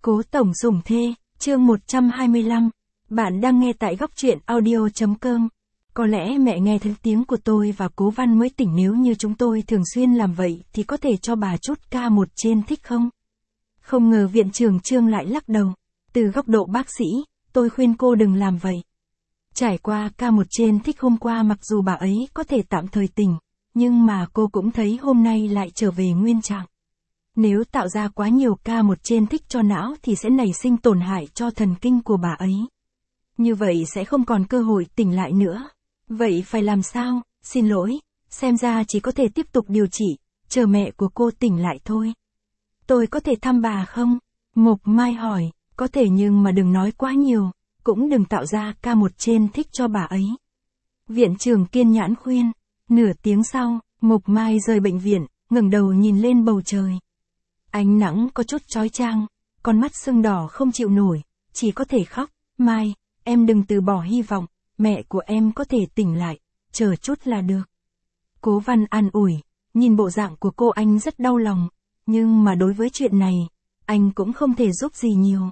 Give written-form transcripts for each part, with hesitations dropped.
Cố tổng dùng thê, chương 125. Bạn đang nghe tại góc truyện audio.com. Có lẽ mẹ nghe thấy tiếng của tôi và Cố Văn mới tỉnh, nếu như chúng tôi thường xuyên làm vậy thì có thể cho bà chút K1 trên thích không? Không ngờ viện trưởng Trương lại lắc đầu. Từ góc độ bác sĩ, tôi khuyên cô đừng làm vậy. Trải qua K1 trên thích hôm qua, mặc dù bà ấy có thể tạm thời tỉnh, nhưng mà cô cũng thấy hôm nay lại trở về nguyên trạng. Nếu tạo ra quá nhiều K1 trên thích cho não thì sẽ nảy sinh tổn hại cho thần kinh của bà ấy. Như vậy sẽ không còn cơ hội tỉnh lại nữa. Vậy phải làm sao? Xin lỗi, xem ra chỉ có thể tiếp tục điều trị, chờ mẹ của cô tỉnh lại thôi. Tôi có thể thăm bà không? Mộc Mai hỏi. Có thể, nhưng mà đừng nói quá nhiều, cũng đừng tạo ra K1 trên thích cho bà ấy. Viện trưởng kiên nhẫn khuyên. Nửa tiếng sau, Mộc Mai rời bệnh viện, ngẩng đầu nhìn lên bầu trời. Ánh nắng có chút chói chang, con mắt sưng đỏ không chịu nổi, chỉ có thể khóc. Mai, em đừng từ bỏ hy vọng, mẹ của em có thể tỉnh lại, chờ chút là được. Cố Văn an ủi, nhìn bộ dạng của cô anh rất đau lòng, nhưng mà đối với chuyện này, anh cũng không thể giúp gì nhiều.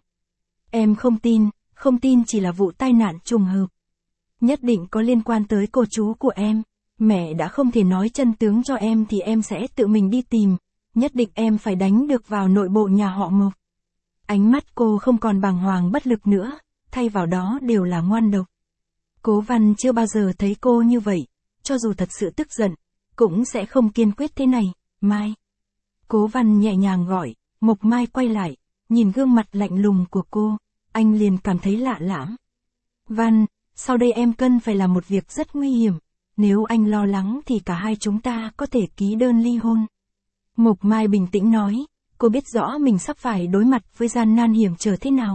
Em không tin chỉ là vụ tai nạn trùng hợp. Nhất định có liên quan tới cô chú của em, mẹ đã không thể nói chân tướng cho em thì em sẽ tự mình đi tìm. Nhất định em phải đánh được vào nội bộ nhà họ Mộc. Ánh mắt cô không còn bàng hoàng bất lực nữa, thay vào đó đều là ngoan độc. Cố Văn chưa bao giờ thấy cô như vậy, cho dù thật sự tức giận, cũng sẽ không kiên quyết thế này. Mai. Cố Văn nhẹ nhàng gọi, Mộc Mai quay lại, nhìn gương mặt lạnh lùng của cô, anh liền cảm thấy lạ lẫm. Văn, sau đây em cần phải làm một việc rất nguy hiểm, nếu anh lo lắng thì cả hai chúng ta có thể ký đơn ly hôn. Mộc Mai bình tĩnh nói, cô biết rõ mình sắp phải đối mặt với gian nan hiểm trở thế nào.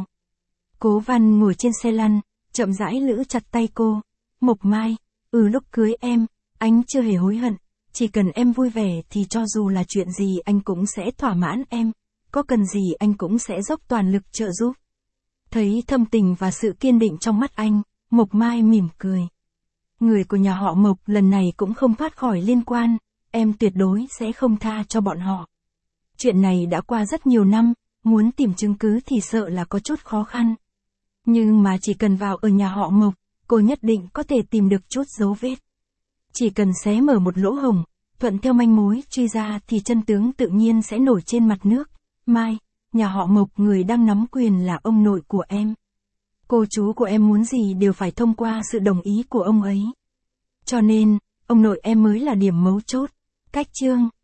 Cố Văn ngồi trên xe lăn, chậm rãi giữ chặt tay cô. Mộc Mai, lúc cưới em, anh chưa hề hối hận, chỉ cần em vui vẻ thì cho dù là chuyện gì anh cũng sẽ thỏa mãn em, có cần gì anh cũng sẽ dốc toàn lực trợ giúp. Thấy thâm tình và sự kiên định trong mắt anh, Mộc Mai mỉm cười. Người của nhà họ Mộc lần này cũng không thoát khỏi liên quan. Em tuyệt đối sẽ không tha cho bọn họ. Chuyện này đã qua rất nhiều năm, muốn tìm chứng cứ thì sợ là có chút khó khăn. Nhưng mà chỉ cần vào ở nhà họ Mộc, cô nhất định có thể tìm được chút dấu vết. Chỉ cần xé mở một lỗ hổng, thuận theo manh mối truy ra thì chân tướng tự nhiên sẽ nổi trên mặt nước. Mai, nhà họ Mộc người đang nắm quyền là ông nội của em. Cô chú của em muốn gì đều phải thông qua sự đồng ý của ông ấy. Cho nên, ông nội em mới là điểm mấu chốt. Cách chương